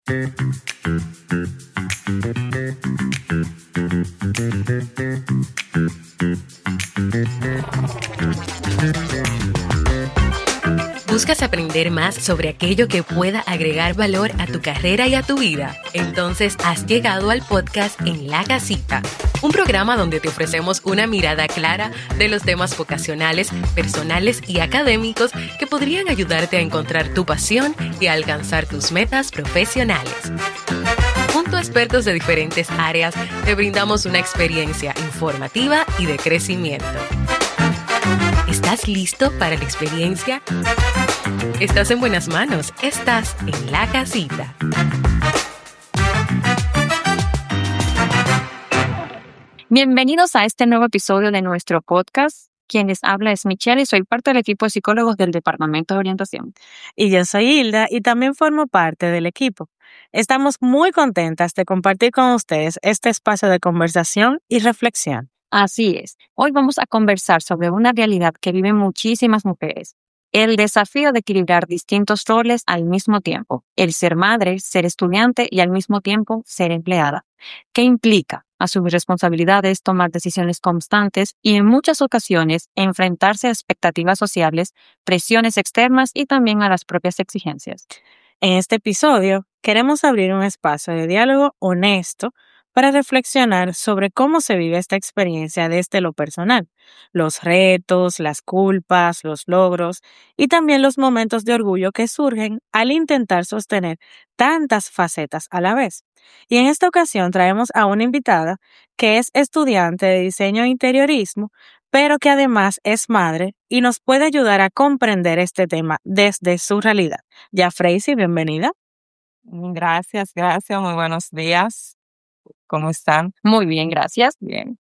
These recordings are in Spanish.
¿Buscas aprender más sobre aquello que pueda agregar valor a tu carrera y a tu vida? Entonces has llegado al podcast En la Casita, un programa donde te ofrecemos una mirada clara de los temas vocacionales, personales y académicos que podrían ayudarte a encontrar tu pasión y a alcanzar tus metas profesionales. Junto a expertos de diferentes áreas, te brindamos una experiencia informativa y de crecimiento. ¿Estás listo para la experiencia? Estás en buenas manos. Estás en la casita. Bienvenidos a este nuevo episodio de nuestro podcast. Quien les habla es Michelle y soy parte del equipo de psicólogos del Departamento de Orientación. Y yo soy Hilda y también formo parte del equipo. Estamos muy contentas de compartir con ustedes este espacio de conversación y reflexión. Así es. Hoy vamos a conversar sobre una realidad que viven muchísimas mujeres. El desafío de equilibrar distintos roles al mismo tiempo. El ser madre, ser estudiante y al mismo tiempo ser empleada. ¿Qué implica? Asumir responsabilidades, tomar decisiones constantes y en muchas ocasiones enfrentarse a expectativas sociales, presiones externas y también a las propias exigencias. En este episodio queremos abrir un espacio de diálogo honesto para reflexionar sobre cómo se vive esta experiencia desde lo personal, los retos, las culpas, los logros y también los momentos de orgullo que surgen al intentar sostener tantas facetas a la vez. Y en esta ocasión traemos a una invitada que es estudiante de diseño e interiorismo, pero que además es madre y nos puede ayudar a comprender este tema desde su realidad. Ya, Freisy, bienvenida. Gracias, muy buenos días. ¿Cómo están? Muy bien, gracias. Bien.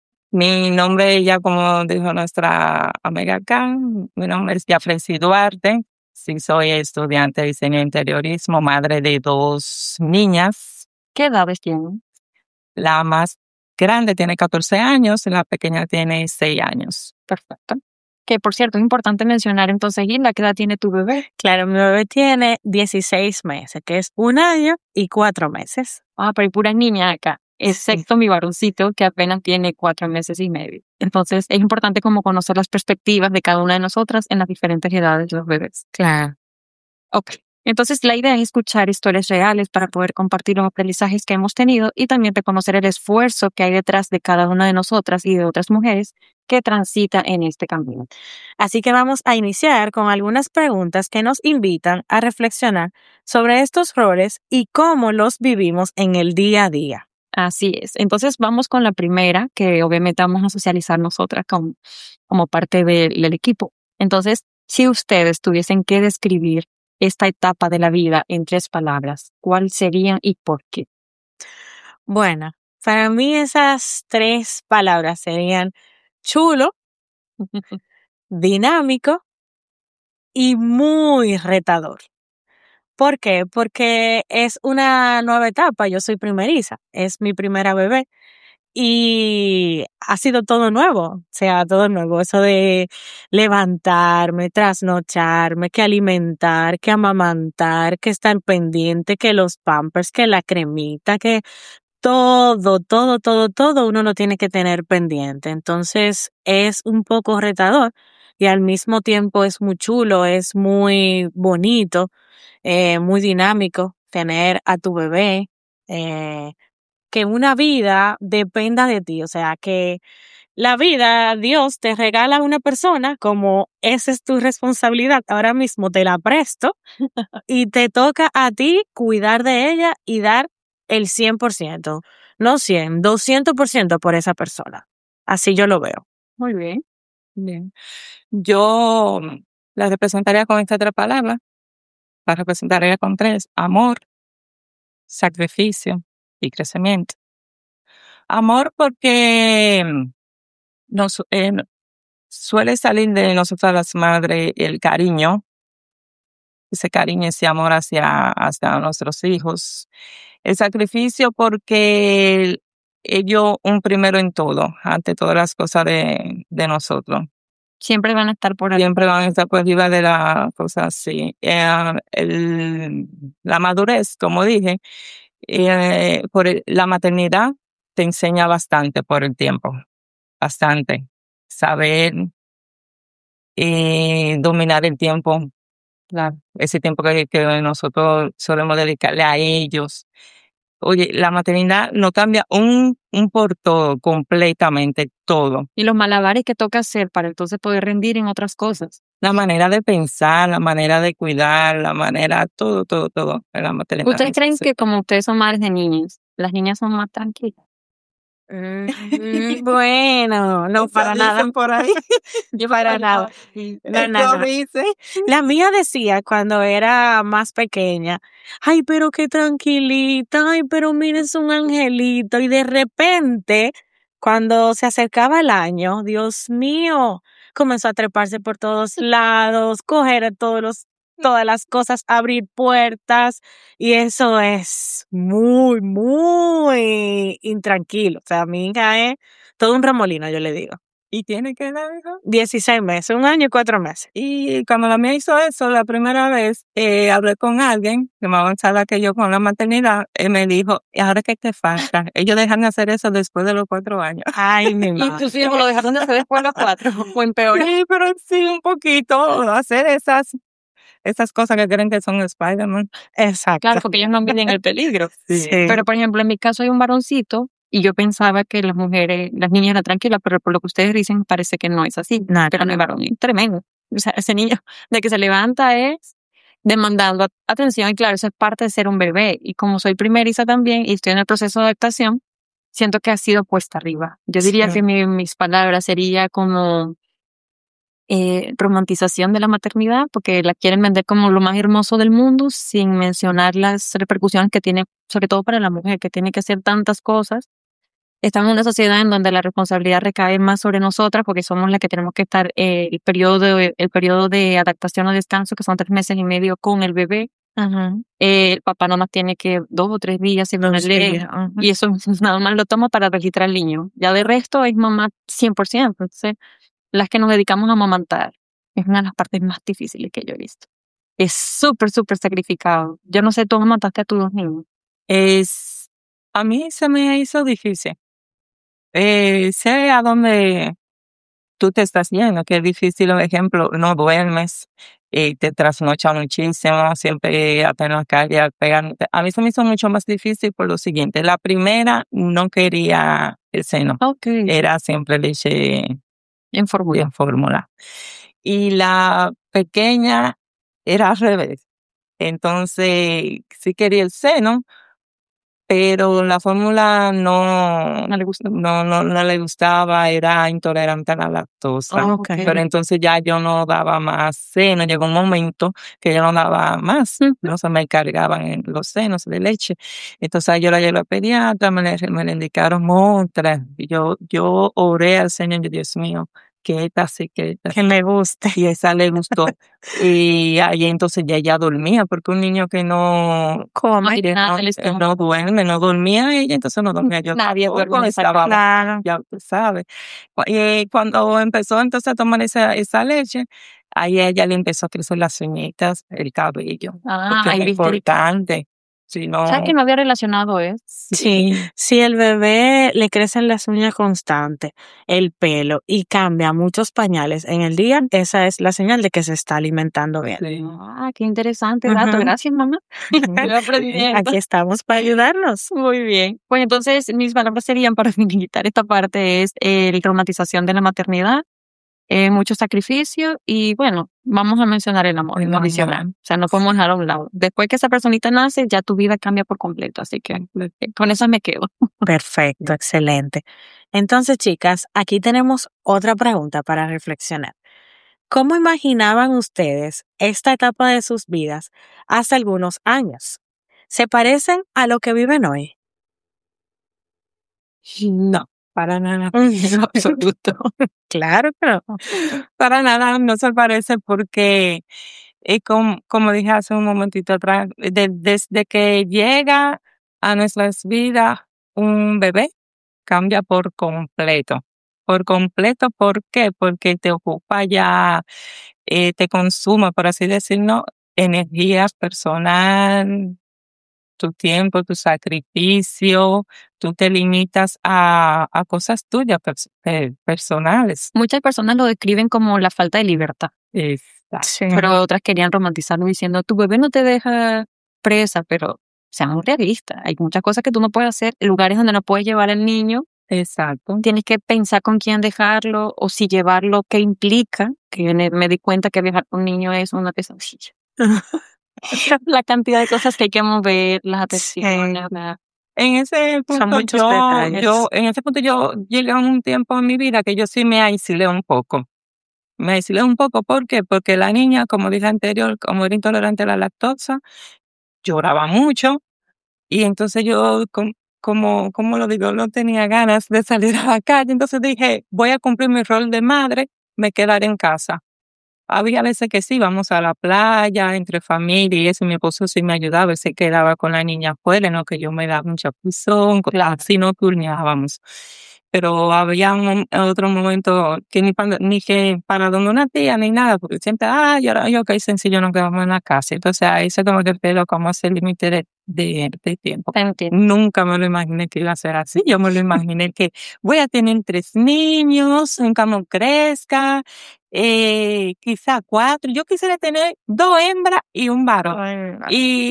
Mi nombre, ya como dijo nuestra amiga acá, mi nombre es Yafresi Duarte. Sí, soy estudiante de diseño e interiorismo, madre de 2 niñas. ¿Qué edades tienen? La más grande tiene 14 años y la pequeña tiene 6 años. Perfecto. Que, por cierto, es importante mencionar entonces, Hilda, ¿qué edad tiene tu bebé? Claro, mi bebé tiene 16 meses, que es 1 año y 4 meses. Pero hay pura niña acá, excepto mi varoncito, que apenas tiene 4 meses y medio. Entonces, es importante como conocer las perspectivas de cada una de nosotras en las diferentes edades de los bebés. Claro. Ok. Entonces, la idea es escuchar historias reales para poder compartir los aprendizajes que hemos tenido y también reconocer el esfuerzo que hay detrás de cada una de nosotras y de otras mujeres que transitan en este camino. Así que vamos a iniciar con algunas preguntas que nos invitan a reflexionar sobre estos roles y cómo los vivimos en el día a día. Así es. Entonces, vamos con la primera, que obviamente vamos a socializar nosotras como parte del equipo. Entonces, si ustedes tuviesen que describir esta etapa de la vida en 3 palabras, ¿cuáles serían y por qué? Bueno, para mí esas 3 palabras serían chulo, dinámico y muy retador. ¿Por qué? Porque es una nueva etapa, yo soy primeriza, es mi primera bebé y ha sido todo nuevo, o sea, todo nuevo, eso de levantarme, trasnocharme, que alimentar, que amamantar, que estar pendiente, que los pampers, que la cremita, que todo uno lo tiene que tener pendiente. Entonces es un poco retador y al mismo tiempo es muy chulo, es muy bonito, muy dinámico tener a tu bebé, que una vida dependa de ti. O sea, que la vida, Dios te regala a una persona como esa es tu responsabilidad. Ahora mismo te la presto y te toca a ti cuidar de ella y dar el 100%, no 100, 200% por esa persona. Así yo lo veo. Muy bien. Bien. Yo la representaría con estas 3 palabras. La representaría con 3: amor, sacrificio y crecimiento. Amor porque nos suele salir de nosotras las madres el cariño, ese cariño, ese amor hacia nuestros hijos. El sacrificio porque ellos un primero en todo, ante todas las cosas de nosotros. Siempre van a estar por ahí. siempre van a estar por arriba de la cosa así. La madurez, como dije, la maternidad te enseña bastante por el tiempo, bastante. Saber dominar el tiempo, ese tiempo que nosotros solemos dedicarle a ellos. Oye, la maternidad no cambia un por todo, completamente todo. Y los malabares que toca hacer para entonces poder rendir en otras cosas. La manera de pensar, la manera de cuidar, la manera, todo en la maternidad. ¿Ustedes creen que como ustedes son madres de niños, las niñas son más tranquilas? Bueno, no para Eso nada. dicen por ahí. Para nada. No. Dicen. La mía decía cuando era más pequeña, ay, pero qué tranquilita, ay, pero mire, es un angelito. Y de repente, cuando se acercaba el año, Dios mío, comenzó a treparse por todos lados, coger a todas las cosas, abrir puertas, y eso es muy, muy intranquilo. O sea, mi hija es todo un remolino, yo le digo. ¿Y tiene que edad, hijo? 16 meses, 1 año y 4 meses. Y cuando la mía hizo eso, la primera vez, hablé con alguien que más avanzada que yo con la maternidad, y me dijo, ¿y ahora qué te falta? Ellos dejan de hacer eso después de los 4 años. Ay, mi ¿Y madre. tus hijos lo dejaron de hacer después de los 4? ¿O empeoró? Sí, pero sí, un poquito, hacer esas cosas que creen que son Spider-Man. Exacto. Claro, porque ellos no miden el peligro. Sí. Pero, por ejemplo, en mi caso hay un varoncito y yo pensaba que las niñas eran tranquilas, pero por lo que ustedes dicen parece que no es así. No, Pero no es varón, es tremendo. O sea, ese niño de que se levanta es demandando atención y claro, eso es parte de ser un bebé. Y como soy primeriza también y estoy en el proceso de adaptación, siento que ha sido puesta arriba. Yo diría Sí. que mis palabras sería como romantización de la maternidad, porque la quieren vender como lo más hermoso del mundo sin mencionar las repercusiones que tiene, sobre todo para la mujer, que tiene que hacer tantas cosas. Estamos en una sociedad en donde la responsabilidad recae más sobre nosotras porque somos las que tenemos que estar el periodo de adaptación o descanso, que son 3 meses y medio con el bebé. Ajá. El papá nomás tiene que 2 o 3 días sin 2 ponerle, días, ajá. y eso nada más lo toma para registrar al niño. Ya de resto es mamá 100%. Entonces, las que nos dedicamos a amamantar es una de las partes más difíciles que yo he visto. Es súper, súper sacrificado. Yo no sé, tú amamantaste a tus 2 niños. A mí se me hizo difícil. Sé a dónde tú te estás yendo, que es difícil, por ejemplo, no duermes, te trasnochas muchísimo, siempre apenas cargas, pegándote. A mí se me hizo mucho más difícil por lo siguiente. La primera no quería el seno. Okay. Era siempre leche En fórmula. en fórmula. Y la pequeña era al revés. Entonces, sí quería el seno, pero la fórmula no No le gusta. no le gustaba, era intolerante a la lactosa. Oh, okay. Pero entonces ya yo no daba más seno, llegó un momento que yo no daba más, no se me cargaban los senos de leche. Entonces yo la llevé al pediatra, me le indicaron otra, y yo oré al Señor, y Dios mío, que esta sí, que esta. Que le guste. Y esa le gustó. Y ahí entonces ya ella dormía, porque un niño que no Come. no duerme, no dormía ella, entonces no dormía yo. Nadie tampoco, duerme en esa estaba, Claro. ya tú sabes. Cuando empezó entonces a tomar esa leche, ahí ella le empezó a crecer las uñitas, el cabello. Porque ahí es viste. importante. Si no, ¿Sabes que no había relacionado eso? Sí, si el bebé le crecen las uñas constantes, el pelo y cambia muchos pañales en el día, esa es la señal de que se está alimentando bien. sí. Ah, qué interesante dato. Ujú. Gracias, mamá. Yo aprendí esto. Aquí estamos para ayudarnos. Muy bien. Pues entonces mis palabras serían para finalizar esta parte es la traumatización de la maternidad, mucho sacrificio y bueno, vamos a mencionar el amor El incondicional. amor. O sea, no podemos dejarlo a un lado. Después que esa personita nace, ya tu vida cambia por completo. Así que con eso me quedo. Perfecto, excelente. Entonces, chicas, aquí tenemos otra pregunta para reflexionar. ¿Cómo imaginaban ustedes esta etapa de sus vidas hace algunos años? ¿Se parecen a lo que viven hoy? No, para nada, en absoluto. Claro que no. Para nada, no se parece porque, como dije hace un momentito atrás, desde que llega a nuestras vidas un bebé, cambia por completo. por completo. ¿Por qué? Porque te ocupa ya, te consume, por así decirlo, energía personal, tu tiempo, tu sacrificio, tú te limitas a cosas tuyas personales. Muchas personas lo describen como la falta de libertad, Exacto. Sí. pero otras querían romantizarlo diciendo, tu bebé no te deja presa, pero seamos realistas. Hay muchas cosas que tú no puedes hacer, lugares donde no puedes llevar al niño. Exacto. Tienes que pensar con quién dejarlo o si llevarlo, qué implica, que yo me di cuenta que viajar con un niño es una pesadilla. La cantidad de cosas que hay que mover, las atenciones, En ese punto Son muchos detalles. yo llegué a un tiempo en mi vida que yo sí me aislé un poco. Me aislé un poco, ¿por qué? Porque la niña, como dije anterior, como era intolerante a la lactosa, lloraba mucho y entonces yo, como lo digo, no tenía ganas de salir a la calle. Entonces dije, voy a cumplir mi rol de madre, me quedaré en casa. Había veces que sí, íbamos a la playa, entre familia y eso, mi esposo sí me ayudaba, él se quedaba con la niña afuera, no que yo me daba un chapuzón, así no turneábamos. Pero había otro momento que ni que para donde una tía ni nada, porque siempre, yo ok, sencillo, nos quedamos en la casa. Entonces ahí se como que pero como ese límite de tiempo. Entiendo. Nunca me lo imaginé que iba a ser así. Yo me lo imaginé que voy a tener 3 niños, nunca me crezca, quizá 4. Yo quisiera tener 2 hembras y un varón.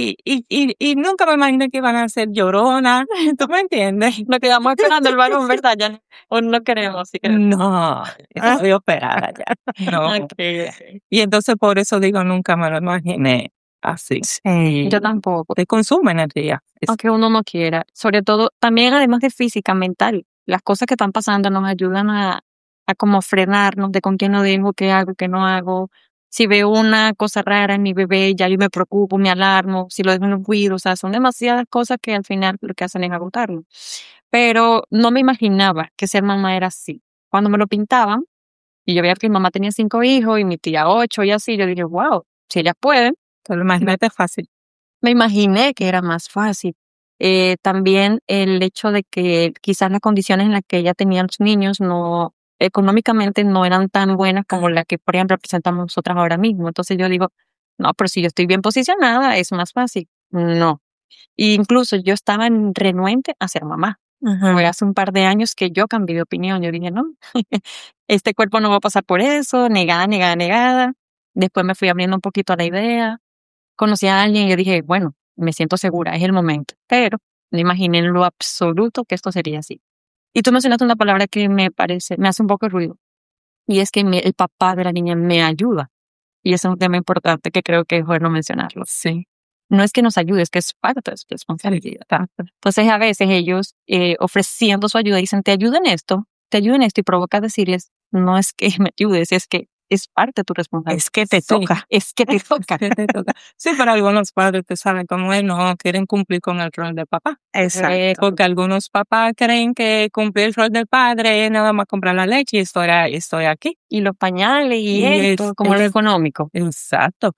Y nunca me imaginé que iban a ser lloronas. ¿Tú me entiendes? Lo quedamos esperando el varón, ¿verdad? Ya o no queremos, así que No, estoy operada ya. No. Okay. Y entonces por eso digo, nunca me lo imaginé así. Sí. Yo tampoco, Te consume energía. aunque uno no quiera. Sobre todo, también además de física, mental. Las cosas que están pasando nos ayudan a como frenarnos de con quién lo dejo, qué hago, qué no hago. Si veo una cosa rara en mi bebé, ya yo me preocupo, me alarmo. Si lo dejo en el cuido, o sea, son demasiadas cosas que al final lo que hacen es agotarlo. Pero no me imaginaba que ser mamá era así. Cuando me lo pintaban, y yo veía que mi mamá tenía 5 hijos y mi tía 8 y así, yo dije, wow, si ellas pueden. Te lo imagínate fácil. Me imaginé que era más fácil. También el hecho de que quizás las condiciones en las que ella tenía los niños no, económicamente no eran tan buenas como las que, por ejemplo, presentamos nosotras ahora mismo. Entonces yo digo, no, pero si yo estoy bien posicionada, es más fácil. No. E incluso yo estaba renuente a ser mamá. Fue hace un par de años que yo cambié de opinión. Yo dije, no, este cuerpo no va a pasar por eso, negada, negada, negada. Después me fui abriendo un poquito a la idea. Conocí a alguien y yo dije, bueno, me siento segura, es el momento. Pero no imaginé en lo absoluto que esto sería así. Y tú mencionaste una palabra que me hace un poco de ruido. Y es que el papá de la niña me ayuda. Y ese es un tema importante que creo que es bueno mencionarlo. Sí. No es que nos ayude, es que es parte de su responsabilidad. Entonces, a veces ellos ofreciendo su ayuda dicen, te ayudo en esto, y provoca decirles, no es que me ayudes, es que es parte de tu responsabilidad. Es que te toca. Es que te toca. ¿Qué te toca? Sí, pero algunos padres, te saben cómo es, no quieren cumplir con el rol de papá. Exacto. Porque algunos papás creen que cumplir el rol del padre es nada más comprar la leche y estoy aquí. Y los pañales y esto, es- como lo es- económico. Exacto.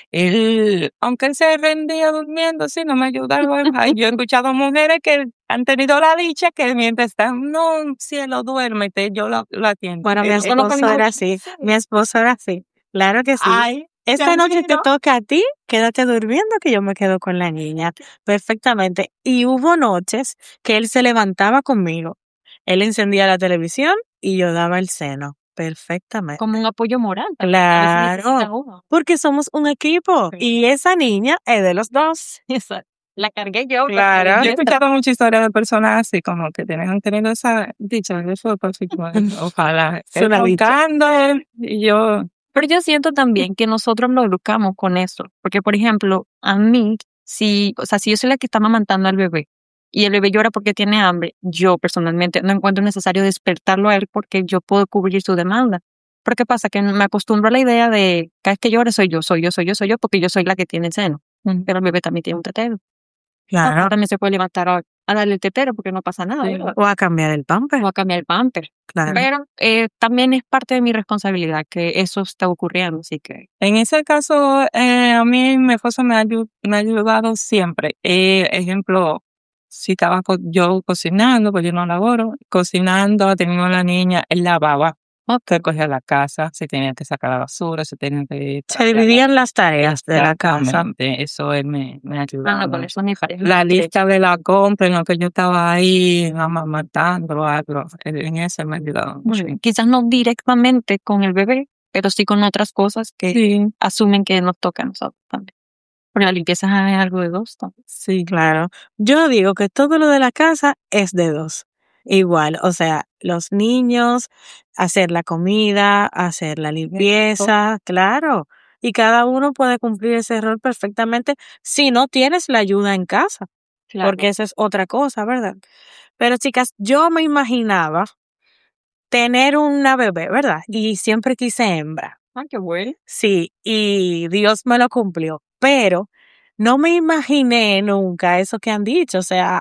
Aunque él se rendía durmiendo, sí, no me ayudaba. Ay, yo he escuchado mujeres que han tenido la dicha que mientras están, no, cielo, duérmete, yo lo atiendo. Bueno, mi Eso lo esposo era así. Mi esposo era así. Claro que sí. Ay, Esta te noche te admiro. toca a ti, quédate durmiendo que yo me quedo con la niña. Perfectamente. Y hubo noches que él se levantaba conmigo. Él encendía la televisión y yo daba el seno. Perfectamente. Como un apoyo moral. Claro. Porque somos un equipo. Sí. Y esa niña es de los dos. Exacto. La cargué yo. Claro. Yo he escuchado muchas historias de personas así, como que han tenido esa dicha, eso perfecto. Ojalá. Es una dicha. Tocando, y yo, Pero yo siento también que nosotros lo educamos con eso. Porque, por ejemplo, a mí, si yo soy la que está amamantando al bebé y el bebé llora porque tiene hambre, yo personalmente no encuentro necesario despertarlo a él porque yo puedo cubrir su demanda. Pero ¿qué pasa? Que me acostumbro a la idea de cada vez que llore soy yo, porque yo soy la que tiene el seno. Pero el bebé también tiene un tetero. Claro. También se puede levantar a darle el tetero porque no pasa nada. ¿verdad? O a cambiar el pamper. O a cambiar el pamper. Claro. Pero también es parte de mi responsabilidad que eso está ocurriendo, así que en ese caso, a mí mi esposo me ha ayudado siempre. Ejemplo, si estaba yo cocinando, pues yo no laboro, cocinando, teniendo a la niña, él lavaba. Él cogía la casa, se tenía que sacar la basura, se tenía que Se dividían las tareas de la casa. Exactamente, eso él me ayudaba. No, con eso ni pareja. La lista de la compra, en lo que yo estaba ahí matando algo, en eso me ayudaba mucho. Quizás no directamente con el bebé, pero sí con otras cosas que Sí, asumen que nos toca a nosotros también. Porque la limpieza es algo de dos también. sí. Claro. Yo digo que todo lo de la casa es de dos. Igual, o sea, los niños, hacer la comida, hacer la limpieza, claro. Y cada uno puede cumplir ese rol perfectamente si no tienes la ayuda en casa, porque esa es otra cosa, ¿verdad? Pero chicas, yo me imaginaba tener una bebé, ¿verdad? Y siempre quise hembra. Ah, qué bueno. Sí, y Dios me lo cumplió, pero no me imaginé nunca eso que han dicho, o sea,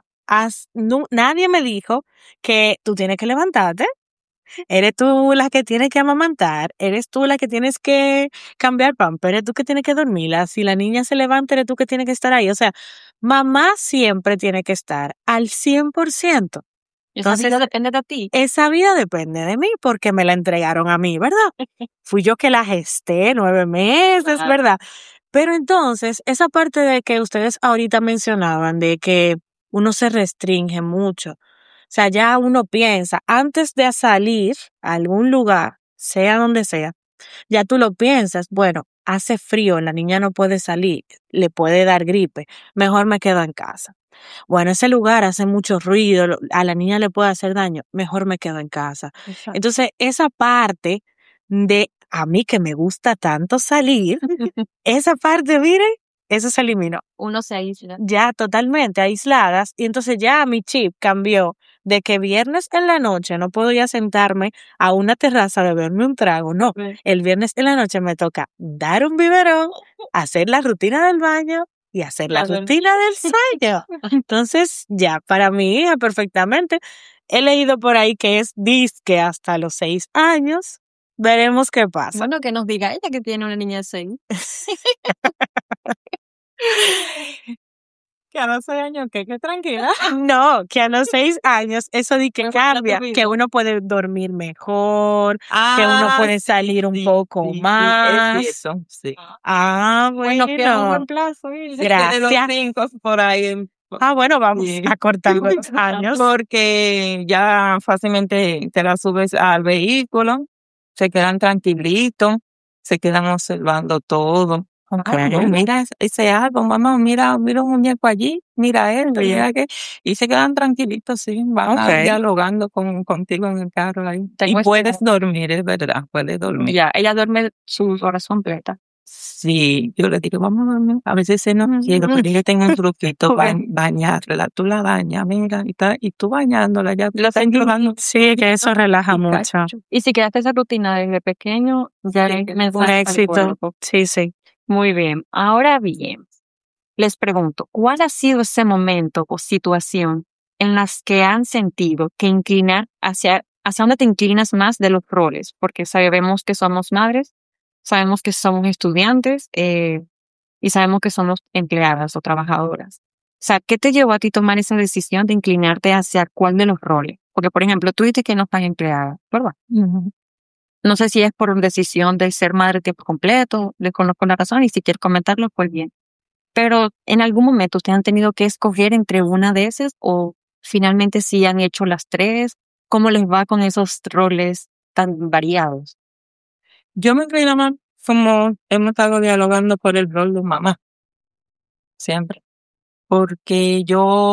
nadie me dijo que tú tienes que levantarte, eres tú la que tienes que amamantar, eres tú la que tienes que cambiar pamper, eres tú que tienes que dormirla, si la niña se levanta, eres tú que tienes que estar ahí, o sea, mamá siempre tiene que estar al 100%. Esa vida depende de ti. Esa vida depende de mí porque me la entregaron a mí, ¿verdad? Fui yo que la gesté 9 meses, Claro. ¿verdad? Pero entonces, esa parte de que ustedes ahorita mencionaban, de que uno se restringe mucho, o sea, ya uno piensa, antes de salir a algún lugar, sea donde sea, ya tú lo piensas, bueno, hace frío, la niña no puede salir, le puede dar gripe, mejor me quedo en casa. Bueno, ese lugar hace mucho ruido, a la niña le puede hacer daño, mejor me quedo en casa. Exacto. Entonces, esa parte de a mí que me gusta tanto salir, esa parte, miren, eso se eliminó. Uno se aísla. Ya totalmente aisladas, y entonces ya mi chip cambió de que viernes en la noche no puedo ya sentarme a una terraza a beberme un trago, no. El viernes en la noche me toca dar un biberón, hacer la rutina del baño y hacer la rutina del sueño. Entonces, ya, para mi hija perfectamente, he leído por ahí que es disque hasta los 6 años. Veremos qué pasa. Bueno, que nos diga ella que tiene una niña de 6. Que a los 6 años, que tranquila. No, que a los 6 años eso de que Pero cambia, tu vida. que uno puede dormir mejor, que uno puede salir un poco más. Sí, eso, sí. Bueno, queda un buen plazo. Gracias. De los 5 por ahí. Bueno, vamos Sí. a cortar los años. Porque ya fácilmente te la subes al vehículo, se quedan tranquilitos, se quedan observando todo. Okay. No, mira ese árbol, mamá, mira un muñeco allí, mira esto, mira que, y se quedan tranquilitos, sí, van dialogando contigo en el carro ahí. Tengo Y puedes dormir, es verdad, puedes dormir. Ya, ella duerme sus horas completas. Sí, yo le digo, vamos a dormir. A veces se no quiero, pero yo tengo un truquito, bañarla, tú la bañas, mira, y tú bañándola, ya la estás llorando. Sí, que eso relaja mucho. Y si quedaste esa rutina desde pequeño, ya Sí, es Un éxito. Sí, sí. Muy bien. Ahora bien, les pregunto, ¿cuál ha sido ese momento o situación en las que han sentido que inclinar hacia dónde te inclinas más de los roles? Porque sabemos que somos madres, sabemos que somos estudiantes y sabemos que somos empleadas o trabajadoras. O sea, ¿qué te llevó a ti tomar esa decisión de inclinarte hacia cuál de los roles? Porque, por ejemplo, tú dices que no estás empleada, ¿verdad? No sé si es por decisión de ser madre de tiempo completo, desconozco la razón y si quieres comentarlo, pues bien. Pero en algún momento ustedes han tenido que escoger entre una de esas o finalmente sí han hecho las tres. ¿Cómo les va con esos roles tan variados? Yo me inclino más como hemos estado dialogando por el rol de mamá, siempre. Porque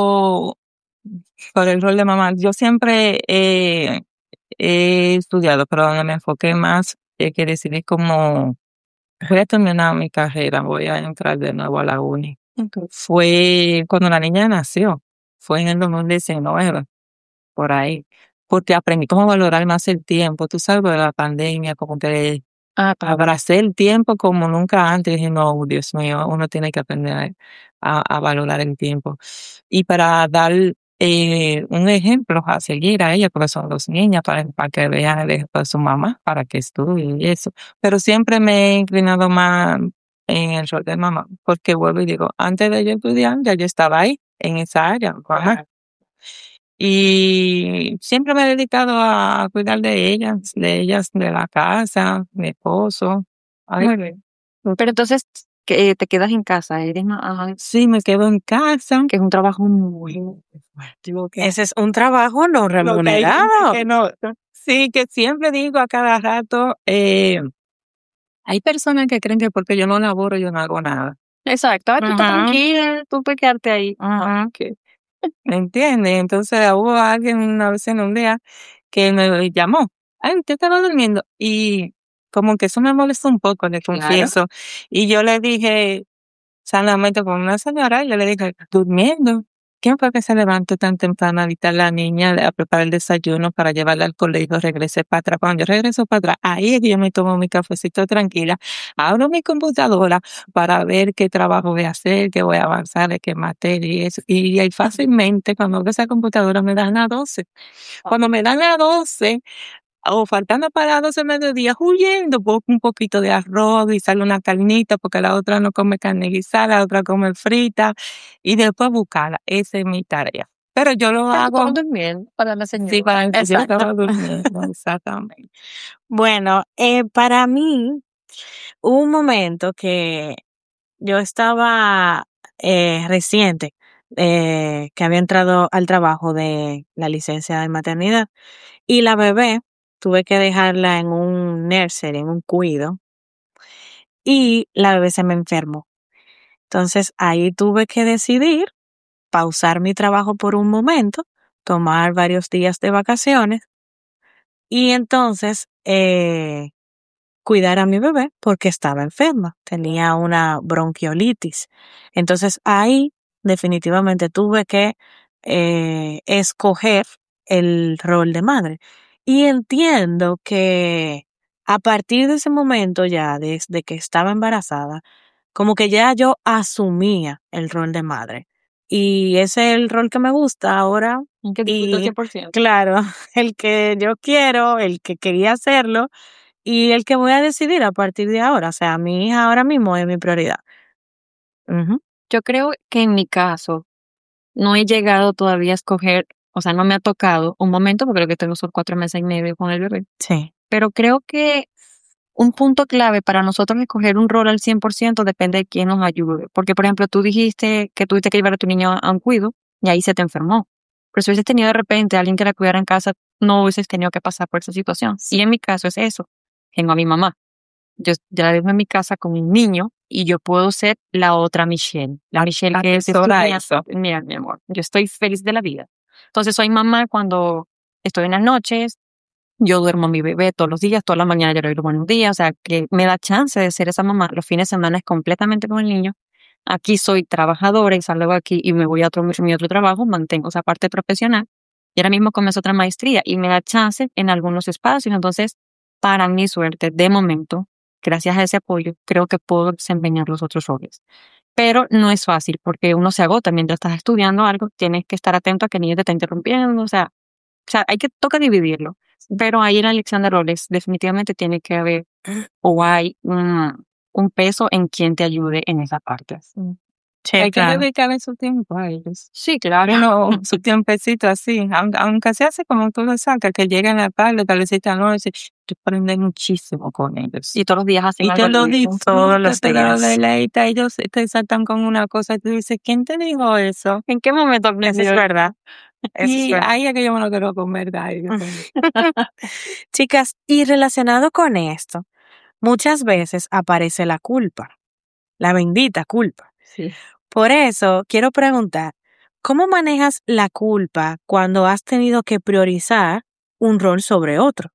por el rol de mamá, yo siempre he estudiado, pero donde me enfoqué más, que decidí como, voy a terminar mi carrera, voy a entrar de nuevo a la uni. Fue cuando la niña nació, fue en el 2019, por ahí, porque aprendí cómo valorar más el tiempo, tú sabes, de la pandemia, como que abracé el tiempo como nunca antes, dije, no, Dios mío, uno tiene que aprender a valorar el tiempo. Y para dar un ejemplo a seguir a ella, porque son dos niñas, para que vean el ejemplo de su mamá, para que estudien y eso. Pero siempre me he inclinado más en el rol de mamá, porque vuelvo y digo, antes de yo estudiar, ya yo estaba ahí, en esa área. Y siempre me he dedicado a cuidar de ellas, de la casa, mi esposo. Ay, Muy bien. Pero entonces, que te quedas en casa, eres sí, me quedo en casa. que es un trabajo muy fuerte. Ese es un trabajo no Lo que hay gente remunerado. que no. Sí, que siempre digo a cada rato, hay personas que creen que porque yo no laboro, yo no hago nada. Exacto, tú estás Ajá, tranquila, tú puedes quedarte ahí. ajá. Ok. ¿Me entiendes? Entonces hubo alguien una vez en un día que me llamó. Ay, usted estaba durmiendo. Y como que eso me molestó un poco, le Claro. confieso. Y yo le dije, sanamente con una señora, yo le dije, durmiendo. ¿Quién fue que se levantó tan temprano a avistar a la niña a preparar el desayuno para llevarla al colegio? Regresé para atrás. Cuando yo regreso para atrás, ahí es que yo me tomo mi cafecito tranquila, abro mi computadora para ver qué trabajo voy a hacer, qué voy a avanzar, de qué materia y eso. Y ahí fácilmente, cuando abro esa computadora, me dan las 12. Cuando me dan las 12, o faltando para las 12 del mediodía, huyendo, pongo un poquito de arroz y sale una carnita, porque la otra no come carne guisada, la otra come frita, y después buscarla. Esa es mi tarea. Pero yo lo Pero tú estabas hago, durmiendo para la sí, señora. para yo Exacto. estaba durmiendo, exactamente. Bueno, para mí, hubo un momento que yo estaba reciente, que había entrado al trabajo de la licencia de maternidad y la bebé tuve que dejarla en un nursery, en un cuido, y la bebé se me enfermó. Entonces ahí tuve que decidir pausar mi trabajo por un momento, tomar varios días de vacaciones y entonces cuidar a mi bebé porque estaba enferma, tenía una bronquiolitis. Entonces ahí definitivamente tuve que escoger el rol de madre. Y entiendo que a partir de ese momento ya, desde que estaba embarazada, como que ya yo asumía el rol de madre. Y ese es el rol que me gusta ahora. Que disfruto Y 100%. claro, el que yo quiero, el que quería hacerlo y el que voy a decidir a partir de ahora. O sea, mi hija ahora mismo es mi prioridad. Ujú. Yo creo que en mi caso no he llegado todavía a escoger, o sea, no me ha tocado un momento, porque creo que tengo solo 4 meses y medio con el bebé. Sí. Pero creo que un punto clave para nosotros escoger un rol al 100% depende de quién nos ayude. Porque, por ejemplo, tú dijiste que tuviste que llevar a tu niño a un cuido y ahí se te enfermó. Pero si hubieses tenido de repente a alguien que la cuidara en casa, no hubieses tenido que pasar por esa situación. Y en mi caso es eso. Tengo a mi mamá. Yo ya la dejo en mi casa con un niño y yo puedo ser la otra Michelle. La Michelle que es Atesora estudiante. eso. Mira, mi amor, yo estoy feliz de la vida. Entonces soy mamá cuando estoy en las noches, yo duermo a mi bebé todos los días, toda la mañana yo lo duermo en un día, o sea, que me da chance de ser esa mamá. Los fines de semana es completamente con el niño. Aquí soy trabajadora y salgo aquí y me voy a mi otro trabajo, mantengo esa parte profesional y ahora mismo comienzo otra maestría y me da chance en algunos espacios. Entonces, para mi suerte, de momento, gracias a ese apoyo, creo que puedo desempeñar los otros roles. Pero no es fácil porque uno se agota mientras estás estudiando algo, tienes que estar atento a que el niño te está interrumpiendo, o sea, toca dividirlo. Pero ahí en la elección de roles definitivamente tiene que haber o hay un peso en quien te ayude en esa parte. Sí, Hay que claro. dedicarle su tiempo a ellos. Sí, claro. Uno, su tiempecito así, aunque se hace como tú lo sacas, que lleguen a la tarde, tardecita noche, tú aprendes muchísimo con ellos. Y todos los días hacen Y algo te lo nuevo. Todos los disfrutas, te lo días. deleitas, ellos te saltan con una cosa y tú dices, ¿quién te dijo eso? ¿En qué momento Eso aprendió es eso? verdad. Eso es Y verdad. ahí es que yo me lo quiero comer, ay, Dios mío. Chicas, y relacionado con esto, muchas veces aparece la culpa, la bendita culpa. Sí. Por eso quiero preguntar, ¿cómo manejas la culpa cuando has tenido que priorizar un rol sobre otro?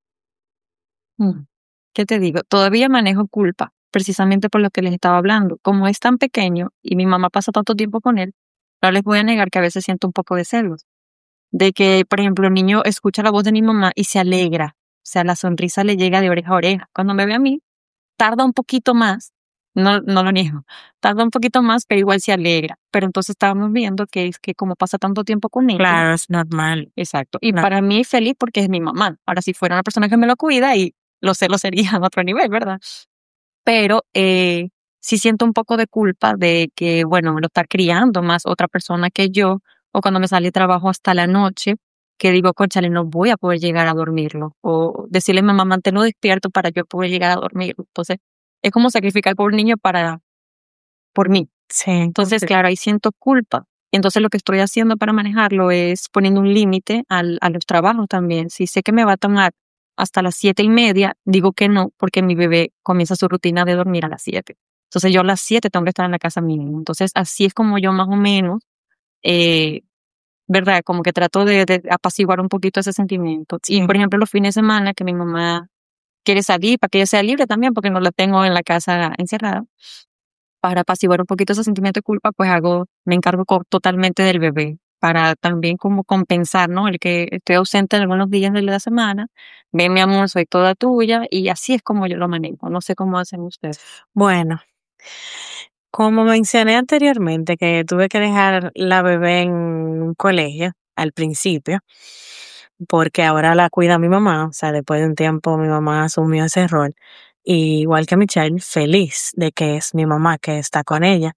¿Qué te digo? Todavía manejo culpa, precisamente por lo que les estaba hablando. Como es tan pequeño y mi mamá pasa tanto tiempo con él, no les voy a negar que a veces siento un poco de celos. De que, por ejemplo, el niño escucha la voz de mi mamá y se alegra. O sea, la sonrisa le llega de oreja a oreja. Cuando me ve a mí, tarda un poquito más, no lo niego, tarda un poquito más, pero igual se alegra. Pero entonces estábamos viendo que es que como pasa tanto tiempo con ella. Claro, es normal. Exacto. Y No. para mí es feliz porque es mi mamá. Ahora, si fuera una persona que me lo cuida y los celos serían a otro nivel, ¿verdad? Pero sí siento un poco de culpa de que, bueno, me lo está criando más otra persona que yo, o cuando me sale trabajo hasta la noche, que digo, cónchale, no voy a poder llegar a dormirlo. O decirle a mi mamá, manténlo despierto para yo poder llegar a dormirlo. Entonces, es como sacrificar por el niño por mí. Sí. Entonces, claro, ahí siento culpa. Entonces, lo que estoy haciendo para manejarlo es poniendo un límite a los trabajos también. Si sé que me va a tomar hasta las 7:30, digo que no, porque mi bebé comienza su rutina de dormir a las 7. Entonces, yo a las 7 tengo que estar en la casa mínimo. Entonces, así es como yo más o menos, ¿verdad? Como que trato de apaciguar un poquito ese sentimiento. Y, por ejemplo, los fines de semana que mi mamá quiere salir para que ella sea libre también, porque no la tengo en la casa encerrada, para apaciguar un poquito ese sentimiento de culpa, pues me encargo totalmente del bebé, para también como compensar, ¿no? El que estoy ausente en algunos días de la semana. Ven, mi amor, soy toda tuya, y así es como yo lo manejo. No sé cómo hacen ustedes. Bueno, como mencioné anteriormente, que tuve que dejar la bebé en un colegio al principio, porque ahora la cuida mi mamá, o sea, después de un tiempo mi mamá asumió ese rol. Y igual que Michelle, feliz de que es mi mamá que está con ella.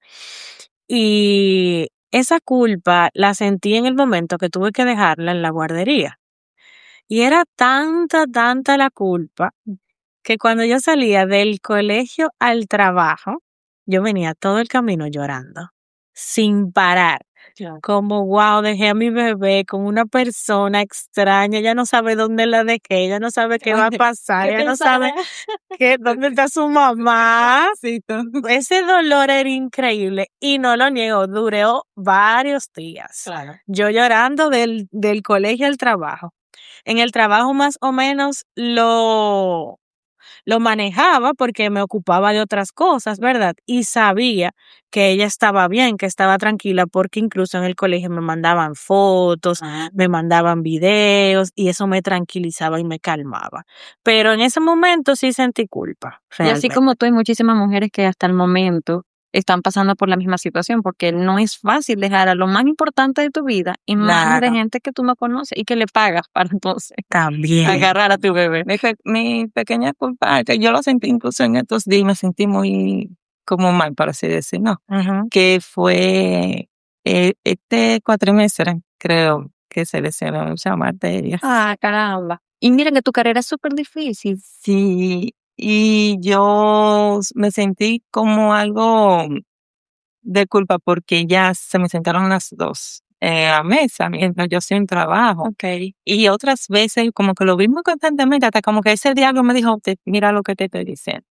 Y esa culpa la sentí en el momento que tuve que dejarla en la guardería. Y era tanta la culpa que cuando yo salía del colegio al trabajo, yo venía todo el camino llorando, sin parar. Como, wow, dejé a mi bebé con una persona extraña, ella no sabe dónde la dejé, ella no sabe qué va a pasar, ella no sabe dónde está su mamá. Ese dolor era increíble y no lo niego, duró varios días. Claro. Yo llorando del colegio al trabajo. En el trabajo más o menos lo manejaba porque me ocupaba de otras cosas, ¿verdad? Y sabía que ella estaba bien, que estaba tranquila, porque incluso en el colegio me mandaban fotos, me mandaban videos y eso me tranquilizaba y me calmaba. Pero en ese momento sí sentí culpa, Y así realmente. como tú, hay muchísimas mujeres que hasta el momento están pasando por la misma situación, porque no es fácil dejar a lo más importante de tu vida en manos de Claro. gente que tú no conoces y que le pagas para entonces También. agarrar a tu bebé. Mi pequeña culpa, que yo lo sentí incluso en estos días, me sentí muy como mal, por así decir, ¿no? Ujú. Que fue este cuatrimestre, creo que se lesionó mucha materia. Ah, caramba. Y mira que tu carrera es súper difícil. Sí, y yo me sentí como algo de culpa porque ya se me sentaron las dos a mesa mientras yo hacía un trabajo. Okay. Y otras veces como que lo vi muy constantemente, hasta como que ese diablo me dijo, mira lo que te estoy diciendo.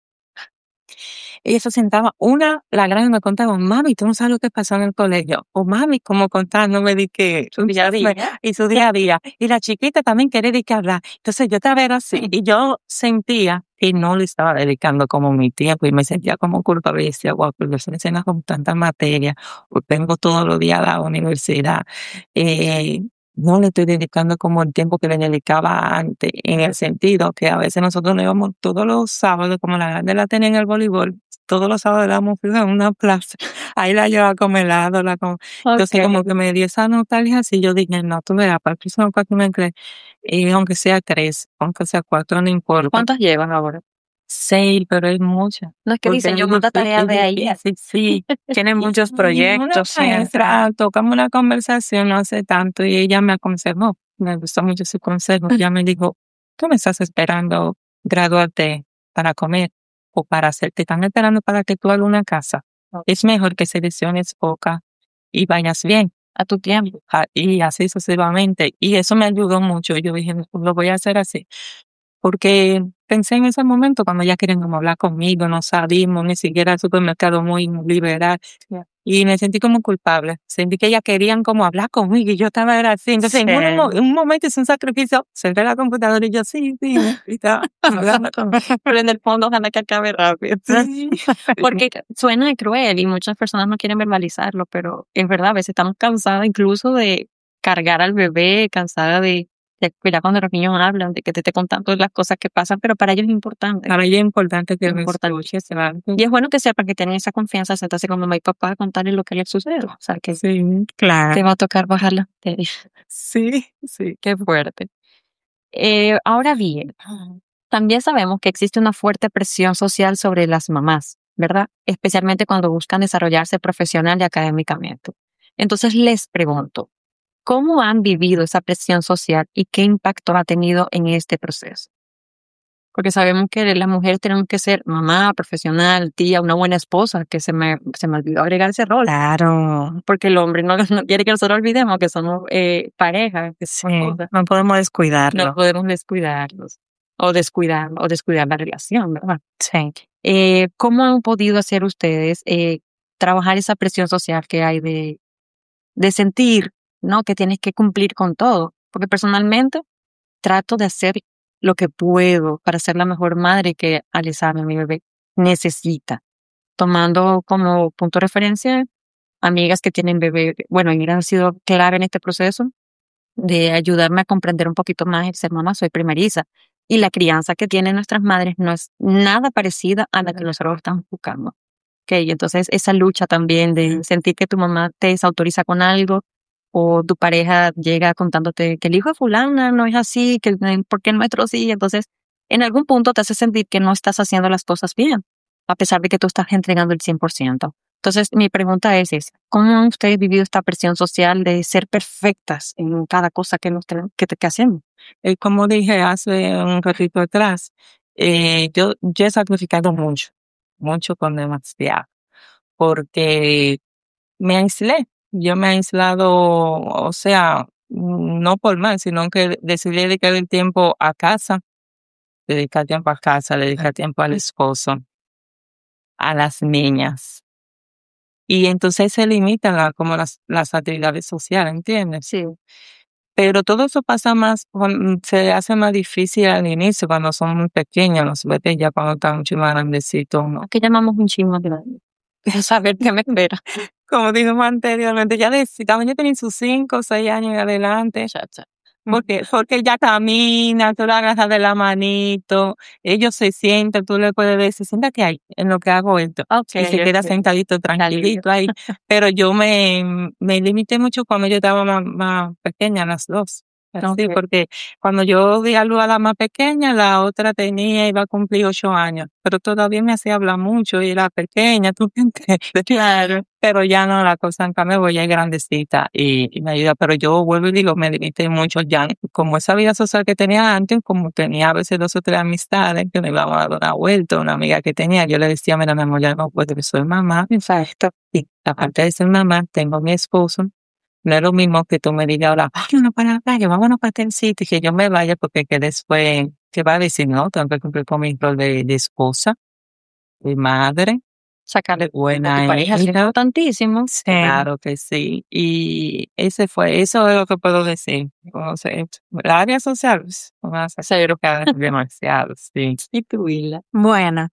Ella se sentaba, la grande me contaba, mami, tú no sabes lo que pasó en el colegio. O mami, como contándome de que Su día a día. y su día a día. Y la chiquita también quería de que hablar. Entonces yo estaba era así. Y yo sentía que no le estaba dedicando como mi tiempo y me sentía como culpable. Y decía, wow, pero yo se me enseña con tanta materia, o tengo todos los días a la universidad. No le estoy dedicando como el tiempo que le dedicaba antes, en el sentido que a veces nosotros nos íbamos todos los sábados, como la grande la tenía en el voleibol, todos los sábados dábamos fila en una plaza, ahí la llevaba como helado, entonces como que me dio esa nostalgia, así yo dije, no, tú verás, para el próximo cuatrimestre, aunque sea 3, aunque sea 4, no importa. ¿Cuántas llevan ahora? 6, pero es mucha. No es que dicen, yo mando tareas de ahí. Sí. Tienen muchos proyectos. Una maestra, tocamos una conversación no hace tanto y ella me aconsejó, me gustó mucho su consejo. Ella me dijo, tú me estás esperando graduarte para comer o te están esperando para que tú hagas una casa. Es mejor que selecciones poca y vayas bien A tu tiempo. y así sucesivamente. Y eso me ayudó mucho. Yo dije, pues lo voy a hacer así. Porque pensé en ese momento cuando ya querían como hablar conmigo, no salimos, ni siquiera al supermercado muy liberal. Y me sentí como culpable. Sentí que ellas querían como hablar conmigo y yo era así. Entonces, Sí. en un momento es un sacrificio. Senté la computadora y yo, sí, y estaba hablando conmigo. Pero en el fondo, ojalá que acabe rápido. Sí. Porque suena cruel y muchas personas no quieren verbalizarlo, pero es verdad, a veces estamos cansadas incluso de cargar al bebé, cansada de cuidar cuando los niños hablan, de que te esté contando las cosas que pasan, pero para ellos es importante. Para ella es importante que Es me importante. escuches, ¿verdad? Y es bueno que sepan que tienen esa confianza, sentarse con mamá y papá a contarles lo que les sucede. O sea, que Sí, te Claro. va a tocar bajar la materia. sí. Qué fuerte. Ahora bien, también sabemos que existe una fuerte presión social sobre las mamás, ¿verdad? Especialmente cuando buscan desarrollarse profesional y académicamente. Entonces les pregunto, ¿Cómo han vivido esa presión social y qué impacto ha tenido en este proceso? Porque sabemos que las mujeres tenemos que ser mamá, profesional, tía, una buena esposa, que se me olvidó agregar ese rol. Claro. Porque el hombre no quiere que nosotros olvidemos que somos pareja, que Sí, somos cosas. no podemos descuidarlo. No podemos descuidarlos o descuidar la relación, ¿verdad? Sí. ¿Cómo han podido hacer ustedes trabajar esa presión social que hay de sentir, ¿no? Que tienes que cumplir con todo? Porque personalmente trato de hacer lo que puedo para ser la mejor madre que Alessandra, mi bebé, necesita. Tomando como punto de referencia amigas que tienen bebé, bueno, y han sido clave en este proceso de ayudarme a comprender un poquito más el ser mamá. Soy primeriza y la crianza que tienen nuestras madres no es nada parecida a la que nosotros estamos buscando. Okay, entonces esa lucha también de sentir que tu mamá te desautoriza con algo o tu pareja llega contándote que el hijo de fulana no es así, que porque el nuestro sí, entonces en algún punto te hace sentir que no estás haciendo las cosas bien, a pesar de que tú estás entregando el 100%. Entonces mi pregunta es esa: ¿cómo han ustedes vivido esta presión social de ser perfectas en cada cosa que hacemos? Como dije hace un ratito atrás, yo he sacrificado mucho con demasiado, porque me aislé. Yo me he aislado, o sea, no por mal, sino que decidí dedicar el tiempo a casa, dedicar tiempo a casa, dedicar tiempo al esposo, a las niñas. Y entonces se limitan como las actividades sociales, ¿entiendes? Sí. Pero todo eso pasa más, se hace más difícil al inicio cuando son muy pequeños, los bebés ya cuando están mucho más grandecitos, ¿no? Que llamamos un chisme grande. Quiero saber qué me espera. Como dijimos anteriormente, ya cuando ya tienen sus 5 o 6 años en adelante, porque ya camina, tú lo agarras de la manito, ellos se sientan, tú le puedes decir, siéntate ahí, en lo que hago esto. Okay, y se queda sentadito, tranquilito ahí. Pero yo me limité mucho cuando yo estaba más pequeña, las dos. Así, porque cuando yo di a luz a la más pequeña, la otra iba a cumplir 8 años, pero todavía me hacía hablar mucho y era pequeña, ¿tú me entiendes? Claro. Pero ya no, la cosa han cambiado, voy ya es grandecita y me ayuda. Pero yo vuelvo y digo, me limité mucho ya, como esa vida social que tenía antes, como tenía a veces 2 o 3 amistades que me iban a dar una vuelta, una amiga que tenía, yo le decía, mira, mi amor, ya no puedo, que soy mamá. Exacto. Y aparte de ser mamá, tengo a mi esposo. No es lo mismo que tú me digas ahora, vámonos para la playa, vámonos para el sitio, y que yo me vaya, porque que después, ¿qué va a decir? No, tengo que cumplir con mi rol de esposa, de madre, Sacarle buena pareja, es hija. importantísimo. Sí. Claro que sí. Y eso es lo que puedo decir. O sea, la área social, vamos a hacer demasiado, sí. Y tu hija. Bueno,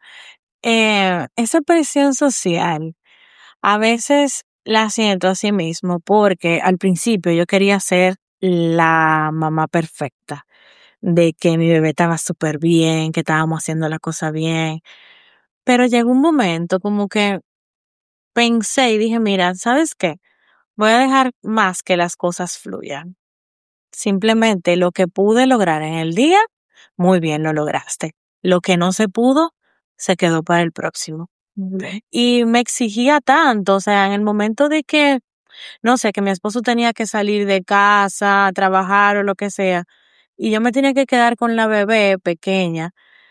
esa presión social a veces la siento así mismo porque al principio yo quería ser la mamá perfecta, de que mi bebé estaba súper bien, que estábamos haciendo la cosa bien, pero llegó un momento como que pensé y dije, mira, ¿sabes qué? Voy a dejar más que las cosas fluyan. Simplemente lo que pude lograr en el día, muy bien lo lograste. Lo que no se pudo, se quedó para el próximo. Y me exigía tanto, o sea, en el momento de que, no sé, que mi esposo tenía que salir de casa, a trabajar o lo que sea, y yo me tenía que quedar con la bebé pequeña,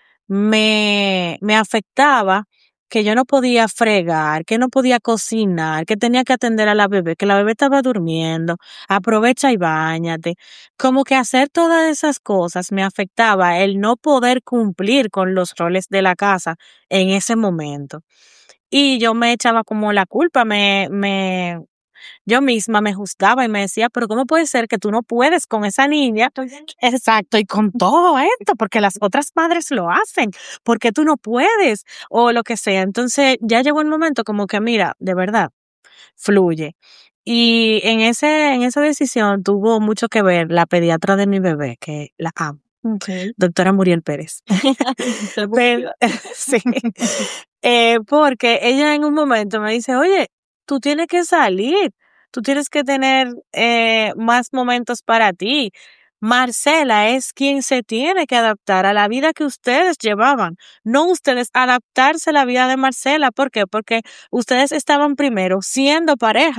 me afectaba que yo no podía fregar, que no podía cocinar, que tenía que atender a la bebé, que la bebé estaba durmiendo, aprovecha y báñate. Como que hacer todas esas cosas me afectaba el no poder cumplir con los roles de la casa en ese momento. Y yo me echaba como la culpa, yo misma me juzgaba y me decía, pero ¿cómo puede ser que tú no puedes con esa niña? Exacto, y con todo esto, porque las otras madres lo hacen, porque tú no puedes, o lo que sea. Entonces ya llegó el momento como que, mira, de verdad, fluye. Y en esa decisión tuvo mucho que ver la pediatra de mi bebé, que la amo. Okay. Doctora Muriel Pérez. Pero, sí. Porque ella en un momento me dice, oye, tú tienes que salir, tú tienes que tener más momentos para ti. Marcela es quien se tiene que adaptar a la vida que ustedes llevaban, no ustedes adaptarse a la vida de Marcela. ¿Por qué? Porque ustedes estaban primero siendo pareja.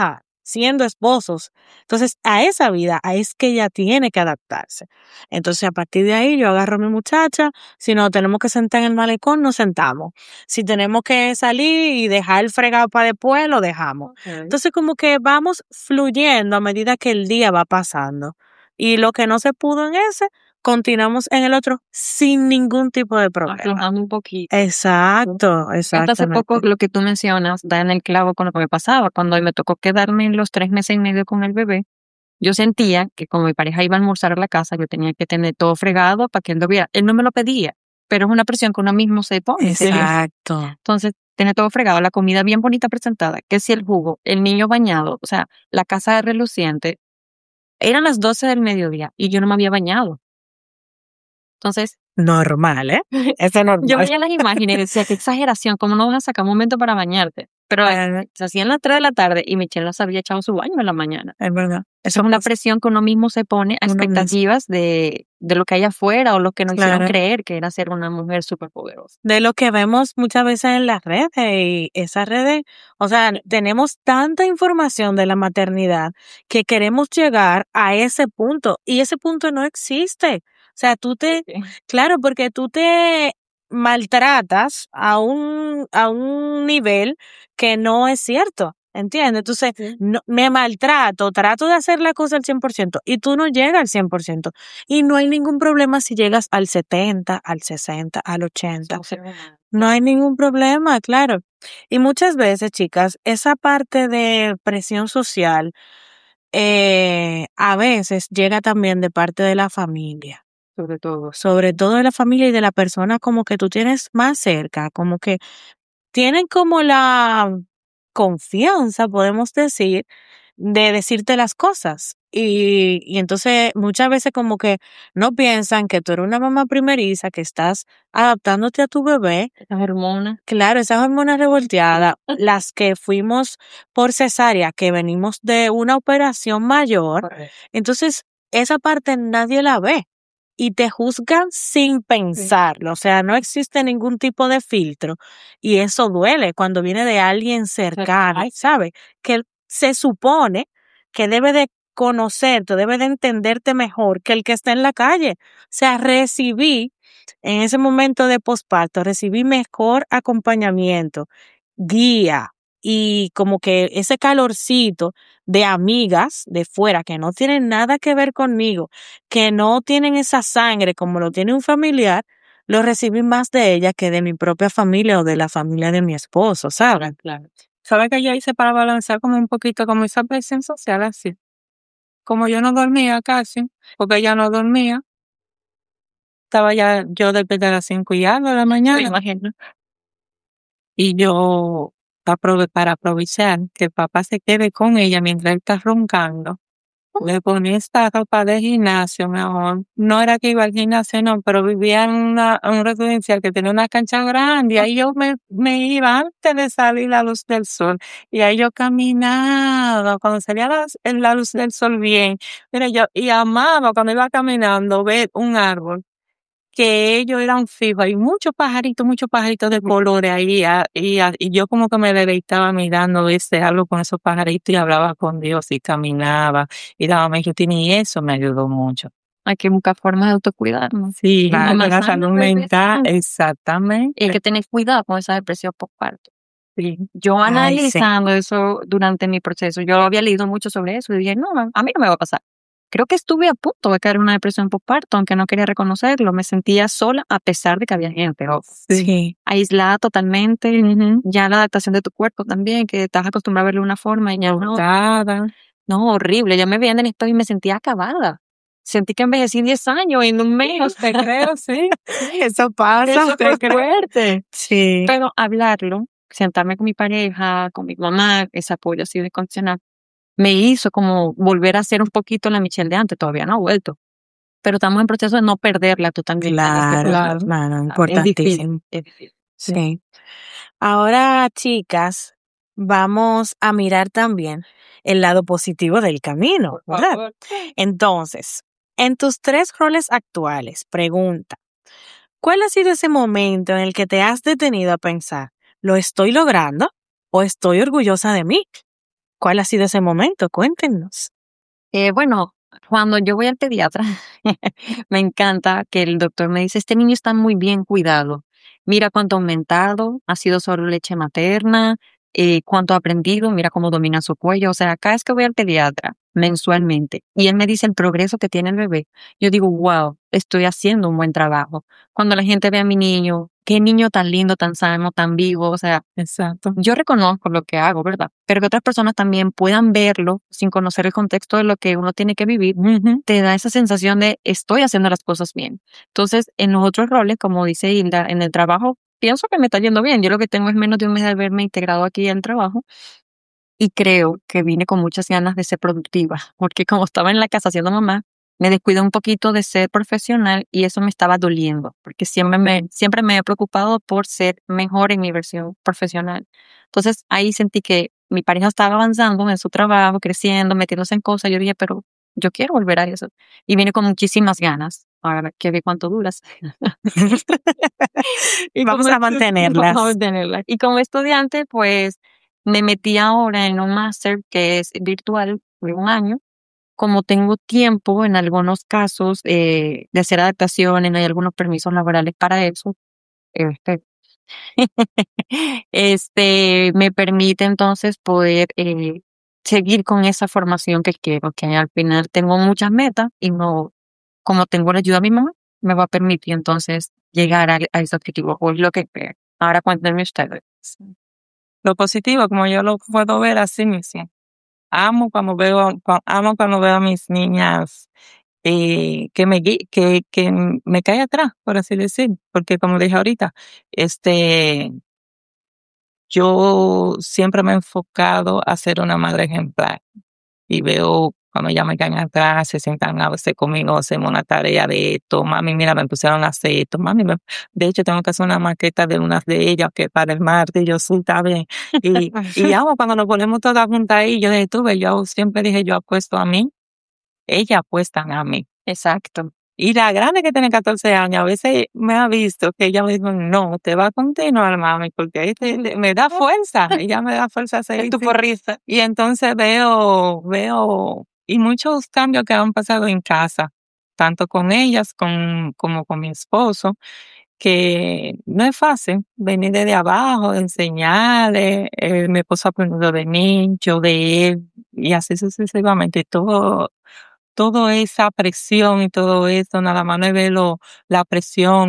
siendo esposos. Entonces, a esa vida es que ella tiene que adaptarse. Entonces, a partir de ahí, yo agarro a mi muchacha. Si nos tenemos que sentar en el malecón, nos sentamos. Si tenemos que salir y dejar el fregado para después, lo dejamos. Entonces, como que vamos fluyendo a medida que el día va pasando. Y lo que no se pudo en ese, continuamos en el otro sin ningún tipo de problema. Aflojando un poquito. Exacto, Hasta hace exactamente. poco lo que tú mencionas da en el clavo con lo que me pasaba. Cuando me tocó quedarme en los 3 meses y medio con el bebé, yo sentía que como mi pareja iba a almorzar a la casa, yo tenía que tener todo fregado para que él lo viera. Él no me lo pedía, pero es una presión que uno mismo se pone. Exacto. Entonces, tener todo fregado, la comida bien bonita presentada, que si el jugo, el niño bañado, o sea, la casa reluciente. Eran las 12 del mediodía y yo no me había bañado. Entonces, Normal, ¿eh? Eso es normal. yo veía las imágenes y decía, qué exageración, ¿cómo no vas a sacar un momento para bañarte? Pero se hacían las 3 de la tarde y Michelle no se había echado su baño en la mañana. Es verdad. Eso es una presión que uno mismo se pone a expectativas de lo que hay afuera o lo que nos hicieron creer que era ser una mujer súper poderosa. De lo que vemos muchas veces en las redes y esas redes, o sea, tenemos tanta información de la maternidad que queremos llegar a ese punto y ese punto no existe. O sea, claro, porque tú te maltratas a un nivel que no es cierto. ¿Entiendes? Entonces, no, me maltrato, trato de hacer la cosa al 100% y tú no llegas al 100%. Y no hay ningún problema si llegas al 70, al 60, al 80. No hay ningún problema, claro. Y muchas veces, chicas, esa parte de presión social a veces llega también de parte de la familia. Sobre todo de la familia y de la persona como que tú tienes más cerca, como que tienen como la confianza, podemos decir, de decirte las cosas. Y entonces muchas veces como que no piensan que tú eres una mamá primeriza, que estás adaptándote a tu bebé. Esas hormonas. Claro, esas hormonas revolteadas, las que fuimos por cesárea, que venimos de una operación mayor. Correcto. Entonces, esa parte nadie la ve. Y te juzgan sin pensarlo, o sea, no existe ningún tipo de filtro y eso duele cuando viene de alguien cercano, ¿sabes? Que se supone que debe de conocerte, debe de entenderte mejor que el que está en la calle. O sea, recibí en ese momento de posparto, recibí mejor acompañamiento, guía y como que ese calorcito de amigas de fuera que no tienen nada que ver conmigo, que no tienen esa sangre como lo tiene un familiar, lo recibí más de ella que de mi propia familia o de la familia de mi esposo, ¿sabes? Claro. ¿Sabes que yo hice para balancear como un poquito como esa presión social así? Como yo no dormía casi, porque ella no dormía, estaba ya yo desde las 5:00 de la mañana. Me imagino. Y yo, para aprovechar que el papá se quede con ella mientras él está roncando, le ponía esta ropa de gimnasio, mi amor. No era que iba al gimnasio, no, pero vivía en un residencial que tenía una cancha grande. Y ahí yo me iba antes de salir la luz del sol. Y ahí yo caminaba, cuando salía la luz del sol bien. Mira, y amaba cuando iba caminando ver un árbol que ellos eran fijos, hay muchos pajaritos de colores ahí, y yo como que me deleitaba mirando ese árbol con esos pajaritos y hablaba con Dios y caminaba y daba mi rutina y eso me ayudó mucho. Hay que buscar formas de autocuidarnos. Sí, Claro, la salud mental, exactamente. Y hay que tener cuidado con esa depresión postparto. Sí. Yo analizando eso durante mi proceso, yo había leído mucho sobre eso y dije, no, a mí no me va a pasar. Creo que estuve a punto de caer en una depresión postparto, aunque no quería reconocerlo. Me sentía sola a pesar de que había gente. Sí. Aislada totalmente. Ya la adaptación de tu cuerpo también, que estás acostumbrada a verlo de una forma y ya no, horrible. Ya me veía en el espejo y me sentía acabada. Sentí que envejecí 10 años en un mes. Te creo, sí. Eso pasa. Eso fue fuerte. Sí. Pero hablarlo, sentarme con mi pareja, con mi mamá, ese apoyo así de condicional, me hizo como volver a ser un poquito la Michelle de antes. Todavía no ha vuelto. Pero estamos en proceso de no perderla totalmente. Claro, importantísimo. Es difícil. Sí. Ahora, chicas, vamos a mirar también el lado positivo del camino, ¿verdad? Entonces, en tus 3 roles actuales, pregunta, ¿cuál ha sido ese momento en el que te has detenido a pensar, ¿lo estoy logrando o estoy orgullosa de mí? ¿Cuál ha sido ese momento? Cuéntenos. Bueno, cuando yo voy al pediatra, me encanta que el doctor me dice, este niño está muy bien cuidado. Mira cuánto ha aumentado, ha sido solo leche materna, cuánto ha aprendido, mira cómo domina su cuello. O sea, acá es que voy al pediatra mensualmente y él me dice el progreso que tiene el bebé. Yo digo, wow, estoy haciendo un buen trabajo. Cuando la gente ve a mi niño, qué niño tan lindo, tan sano, tan vivo, o sea, Exacto. yo reconozco lo que hago, ¿verdad? Pero que otras personas también puedan verlo sin conocer el contexto de lo que uno tiene que vivir, te da esa sensación de estoy haciendo las cosas bien. Entonces, en los otros roles, como dice Hilda, en el trabajo, pienso que me está yendo bien. Yo lo que tengo es menos de un mes de haberme integrado aquí al trabajo y creo que vine con muchas ganas de ser productiva, porque como estaba en la casa haciendo mamá, me descuidé un poquito de ser profesional y eso me estaba doliendo, porque siempre me he preocupado por ser mejor en mi versión profesional. Entonces ahí sentí que mi pareja estaba avanzando en su trabajo, creciendo, metiéndose en cosas. Yo dije, pero yo quiero volver a eso. Y vine con muchísimas ganas. Ahora que ve cuánto duras. Y Vamos como a mantenerlas. vamos a mantenerlas. Y como estudiante, pues me metí ahora en un máster que es virtual de 1 año. Como tengo tiempo en algunos casos de hacer adaptaciones, no hay algunos permisos laborales para eso, este, me permite entonces poder seguir con esa formación que quiero, que al final tengo muchas metas y no, como tengo la ayuda de mi mamá, me va a permitir entonces llegar a ese objetivo, o es lo que creo. Ahora cuéntenme ustedes. Lo positivo, como yo lo puedo ver así mismo. Amo cuando veo a mis niñas que me cae atrás, por así decir, porque como dije ahorita, yo siempre me he enfocado a ser una madre ejemplar y veo cuando ya me caen atrás, se sientan a veces conmigo, hacemos una tarea de esto, mami, mira, me pusieron a hacer esto, de hecho tengo que hacer una maqueta de unas de ellas que para el martes, yo sí, está bien, y amo cuando nos ponemos todas juntas ahí, yo siempre dije, yo apuesto a mí, ellas apuestan a mí. Exacto. Y la grande que tiene 14 años, a veces me ha visto que ella me dice, no, te va a continuar, mami, porque me da fuerza, ella me da fuerza a seguir. Es tu porrista. Y entonces veo, y muchos cambios que han pasado en casa, tanto con ellas como con mi esposo, que no es fácil venir desde abajo, enseñarle, mi esposo aprendiendo de mí, yo de él, y así sucesivamente, toda esa presión y todo eso, nada más no es ver la presión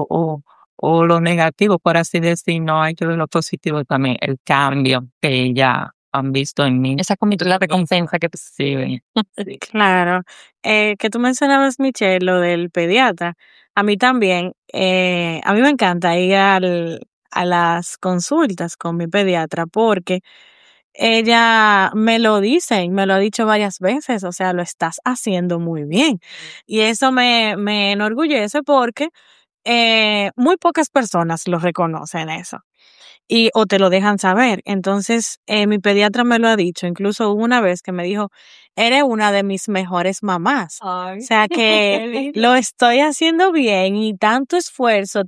o lo negativo, por así decir, no hay que ver lo positivo también, el cambio que ya han visto en mí. Esa como la recompensa que Sí. Sí. Claro. Que tú mencionabas, Michelle, lo del pediatra. A mí también, a mí me encanta ir a las consultas con mi pediatra porque ella me lo dice y me lo ha dicho varias veces, o sea, lo estás haciendo muy bien. Y eso me enorgullece porque muy pocas personas lo reconocen eso o te lo dejan saber. Entonces, mi pediatra me lo ha dicho, incluso hubo una vez que me dijo, eres una de mis mejores mamás. Ay, o sea que lo estoy haciendo bien y tanto esfuerzo,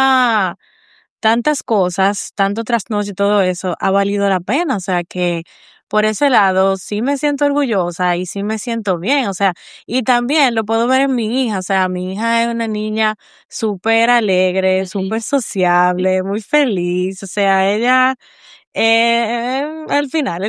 tantas cosas, tanto trasnocho y todo eso ha valido la pena. O sea que por ese lado sí me siento orgullosa y sí me siento bien. O sea, y también lo puedo ver en mi hija. O sea, mi hija es una niña súper alegre, súper sociable, muy feliz. O sea, ella al final.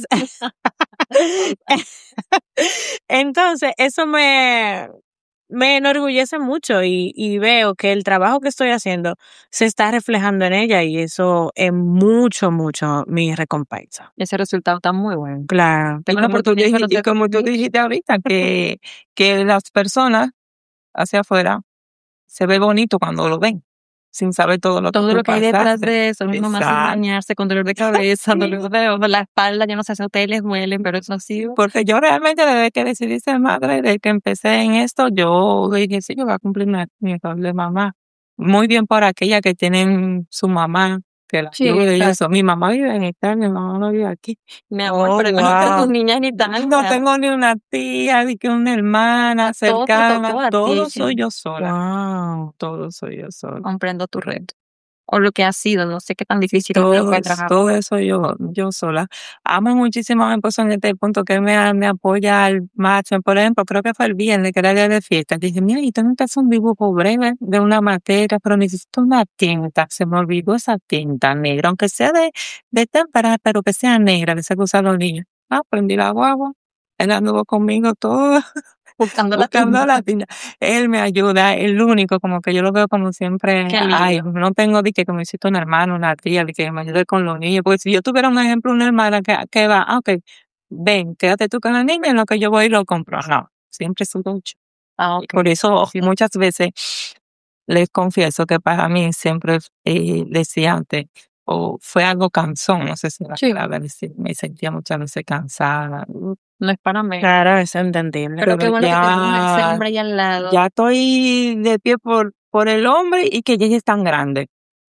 Entonces, eso me enorgullece mucho y veo que el trabajo que estoy haciendo se está reflejando en ella y eso es mucho, mucho mi recompensa. ese resultado está muy bueno. Claro. Tengo la oportunidad de Y conocer como tú dijiste ahorita, que las personas hacia afuera se ve bonito cuando lo ven, sin saber todo lo que hay detrás pasaste. de eso. Mi mamá sin Exacto. bañarse, con dolor de cabeza, dolor de ojos, la espalda, yo no sé si a ustedes les duele, pero eso ha sido. Porque yo realmente desde que decidí ser madre, desde que empecé en esto, yo dije, sí, yo voy a cumplir mi rol de mamá. Muy bien por aquella que tienen su mamá, que la Sí, ayude y exacto. eso. Mi mamá vive en Italia, mi mamá no vive aquí. Mi amor, Oh, pero yo no tengo wow. niñas ni tal. No tengo ni una tía, ni que una hermana Todo te cercana. tocó a ti. Todo soy yo sola. Wow. Todo soy yo sola. Comprendo tu reto. o lo que ha sido? No sé qué tan difícil es trabajar. Todo eso yo sola. Amo muchísimo a mi esposo en este punto que me apoya al máximo. Por ejemplo, creo que fue el viernes, que era día de fiesta. Dije, mira, yo tengo que hacer un dibujo breve de una materia, pero necesito una tinta. Se me olvidó esa tinta negra, aunque sea de témpera, pero que sea negra, que se usa los niños. Prendí la guagua. Él anduvo conmigo todo. Buscando La tinta. Él me ayuda, el único, como que yo lo veo como siempre, Qué lindo. ay, no tengo de que me hiciste un hermano, una tía, de que me ayude con los niños, porque si yo tuviera un ejemplo, una hermana que va, ok, ven, quédate tú con la niña en lo que yo voy y lo compro. No, siempre es un lucha. Ok. Por eso muchas veces les confieso que para mí siempre decía antes, o fue algo cansón, no sé si la Sí. palabra decir, me sentía muchas veces cansada. No es para mí. Claro, es entendible. Pero qué bueno que ya- tengas ese hombre ahí al lado. Ya estoy de pie por el hombre y que ella es tan grande.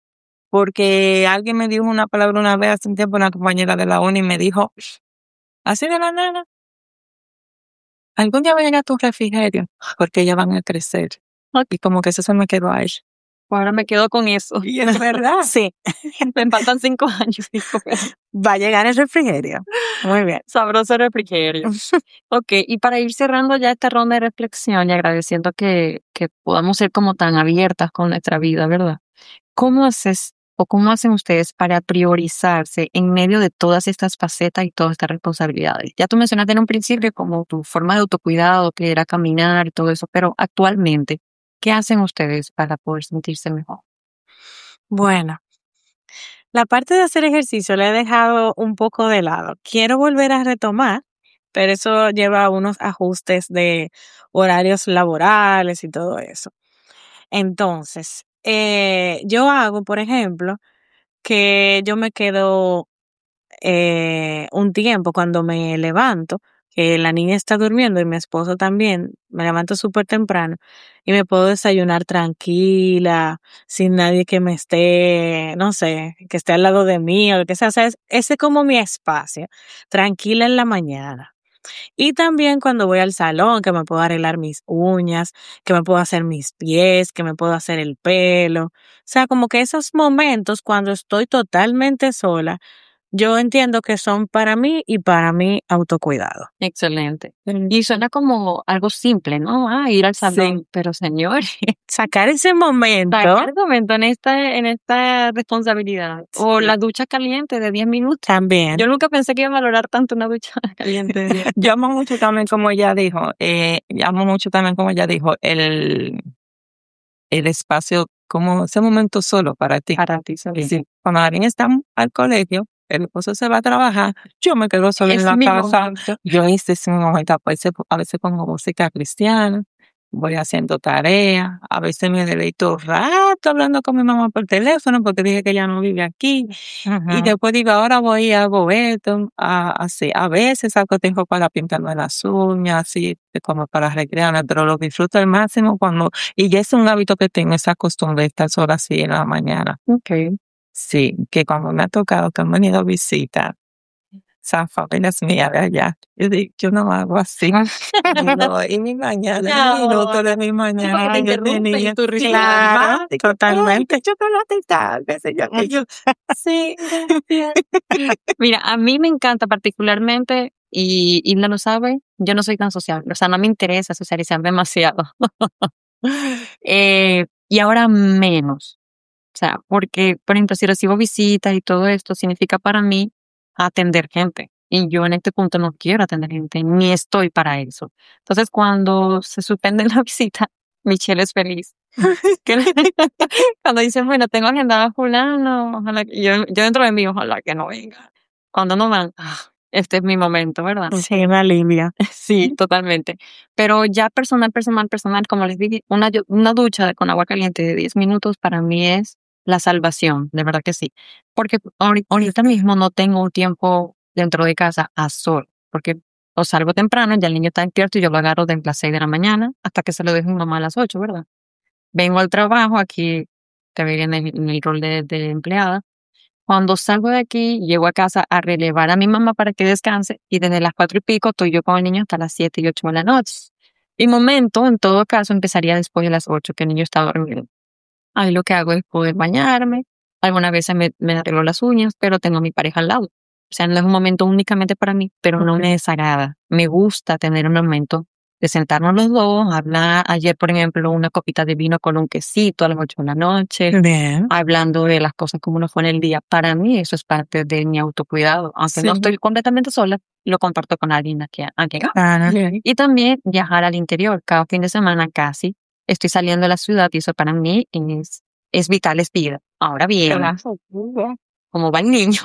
Porque alguien me dijo una palabra una vez hace un tiempo, una compañera de la uni, y me dijo, así de la nana, algún día va a llegar tu refrigerio, porque ellas van a crecer. Y como que eso se me quedó ahí. Ahora me quedo con eso. Y es verdad. Sí, Me faltan 5 años. va a llegar el refrigerio. Muy bien. Sabroso refrigerio. Ok, y para ir cerrando ya esta ronda de reflexión y agradeciendo que podamos ser como tan abiertas con nuestra vida, ¿verdad? ¿Cómo haces o cómo hacen ustedes para priorizarse en medio de todas estas facetas y todas estas responsabilidades? Ya tú mencionaste en un principio como tu forma de autocuidado, que era caminar y todo eso, pero actualmente, ¿qué hacen ustedes para poder sentirse mejor? Bueno, la parte de hacer ejercicio la he dejado un poco de lado. Quiero volver a retomar, pero eso lleva a unos ajustes de horarios laborales y todo eso. Entonces, yo hago, por ejemplo, que yo me quedo un tiempo cuando me levanto, que la niña está durmiendo y mi esposo también, me levanto súper temprano y me puedo desayunar tranquila, sin nadie que me esté, no sé, que esté al lado de mí o lo que sea. O sea, ese es como mi espacio, tranquila en la mañana. Y también cuando voy al salón, que me puedo arreglar mis uñas, que me puedo hacer mis pies, que me puedo hacer el pelo. O sea, como que esos momentos cuando estoy totalmente sola, yo entiendo que son para mí y para mi autocuidado. Excelente. Y suena como algo simple, ¿no? Ir al salón. Sí. Pero señor, Sacar ese momento. sacar momento en esta responsabilidad. O Sí. la ducha caliente de 10 minutos. También. Yo nunca pensé que iba a valorar tanto una ducha caliente de 10. Yo amo mucho también como ella dijo, el espacio, como ese momento solo para ti. Para ti, ¿sabes? Sí. Cuando alguien está al colegio, el esposo se va a trabajar, yo me quedo sola en Es la mi casa. momento. Yo ese es mi momento. A veces pongo música cristiana, voy haciendo tareas, a veces me deleito rato hablando con mi mamá por teléfono porque dije que ella no vive aquí. Y después digo, ahora voy y hago esto, así. A veces saco tiempo para pintarme las uñas, así como para recrearme, pero lo disfruto al máximo y ya es un hábito que tengo, esa costumbre de estar sola así en la mañana. Okay. Sí, que cuando me ha tocado que han venido visitas, esas familias mías de allá, yo no hago así. No, y mi mañana, No, minuto de mi mañana, porque te yo interrumpen tenía tu ritual. Claro, totalmente. chocolate y tal, qué sé yo, que yo. Sí, gracias. Mira, a mí me encanta particularmente, y Hilda lo sabe, yo no soy tan sociable. O sea, no me interesa socializar demasiado. Y ahora menos. O sea, porque, por ejemplo, si recibo visitas y todo esto, significa para mí atender gente. Y yo en este punto no quiero atender gente, ni estoy para eso. Entonces, cuando se suspende la visita, Michelle es feliz. Cuando dicen, bueno, tengo agendada a fulano, ojalá yo dentro de mí, ojalá que no venga. Cuando no van, este es mi momento, ¿verdad? Sí, una alivio. Sí, totalmente. Pero ya personal, como les dije, una ducha con agua caliente de 10 minutos para mí es la salvación, de verdad que sí. Porque ahorita mismo no tengo un tiempo dentro de casa a sol, porque o salgo temprano, ya el niño está despierto y yo lo agarro desde las 6 de la mañana hasta que se lo dejo a mi mamá a las 8, ¿verdad? Vengo al trabajo, aquí te veía en el rol de empleada. Cuando salgo de aquí, llego a casa a relevar a mi mamá para que descanse y desde las 4:00 estoy yo con el niño hasta las 7 y 8 de la noche. Mi momento, en todo caso, empezaría después de las 8 que el niño está dormido. Ahí lo que hago es poder bañarme, Algunas veces me arreglo las uñas, pero tengo a mi pareja al lado. O sea, no es un momento únicamente para mí, pero no me desagrada. Me gusta tener un momento de sentarnos los dos, hablar. Ayer, por ejemplo, una copita de vino con un quesito a las 8 de la noche, Bien. hablando de las cosas como nos fue en el día. Para mí eso es parte de mi autocuidado. Aunque no estoy completamente sola, lo comparto con alguien a quien Claro. Y también viajar al interior. Cada fin de semana casi estoy saliendo de la ciudad y eso para mí es vital, es vida. Ahora bien, como va el niño,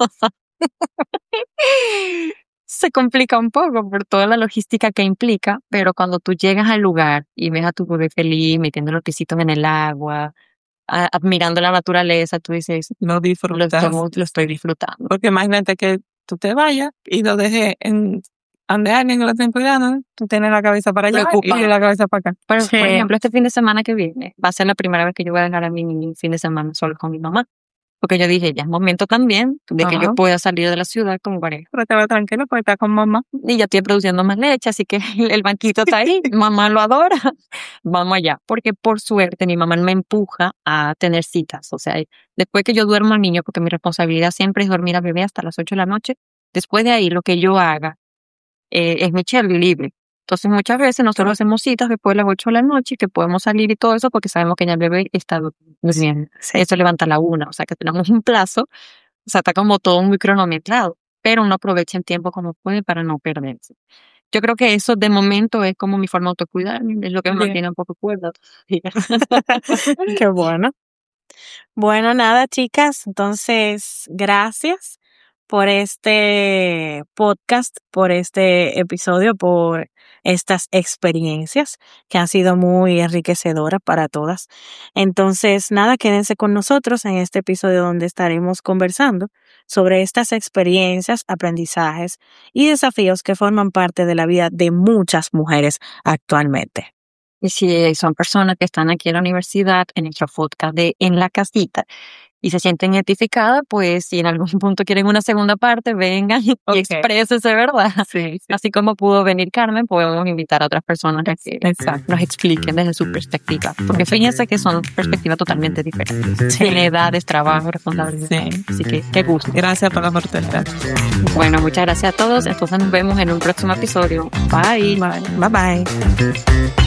se complica un poco por toda la logística que implica, pero cuando tú llegas al lugar y ves a tu bebé feliz, metiendo los piecitos en el agua, admirando la naturaleza, tú dices, Lo disfrutas. lo estoy disfrutando. Porque imagínate que tú te vayas y lo dejes en donde alguien lo estén cuidando, tú tienes la cabeza para allá Preocupado. y la cabeza para acá. Por Sí. ejemplo, este fin de semana que viene va a ser la primera vez que yo voy a dejar a mi fin de semana solo con mi mamá. Porque yo dije, ya es momento también de que Ajá. yo pueda salir de la ciudad como pareja. Pero te vas tranquilo porque estás con mamá. Y ya estoy produciendo más leche, así que el banquito está ahí, mamá lo adora, vamos allá. Porque por suerte mi mamá me empuja a tener citas, o sea, después que yo duermo al niño, porque mi responsabilidad siempre es dormir al bebé hasta las 8 de la noche, después de ahí lo que yo haga es mi Cherry libre. Entonces muchas veces nosotros hacemos citas después de las 8 de la noche, que podemos salir y todo eso, porque sabemos que ya el bebé está durmiendo. Eso levanta a la 1, o sea que tenemos un plazo, o sea, está como todo muy cronometrado, pero uno aprovecha el tiempo como puede para no perderse. Yo creo que eso de momento es como mi forma de autocuidarme, es lo que me Bien. mantiene un poco cuerda. Qué bueno. Bueno, nada, chicas. Entonces, gracias por este podcast, por este episodio, por estas experiencias que han sido muy enriquecedoras para todas. Entonces, nada, quédense con nosotros en este episodio donde estaremos conversando sobre estas experiencias, aprendizajes y desafíos que forman parte de la vida de muchas mujeres actualmente. Y si son personas que están aquí en la universidad, en nuestro podcast de En la Casita, y se sienten identificadas, pues si en algún punto quieren una segunda parte, vengan y Ok. exprésense, ¿verdad? Sí, sí. Así como pudo venir Carmen, podemos invitar a otras personas a que Exacto. nos expliquen desde su perspectiva. Porque fíjense que son perspectivas totalmente diferentes. Tienen edades, trabajo, responsabilidad. Sí. Así que qué gusto. Gracias por la oportunidad. Bueno, muchas gracias a todos. Entonces nos vemos en un próximo episodio. Bye. Bye bye.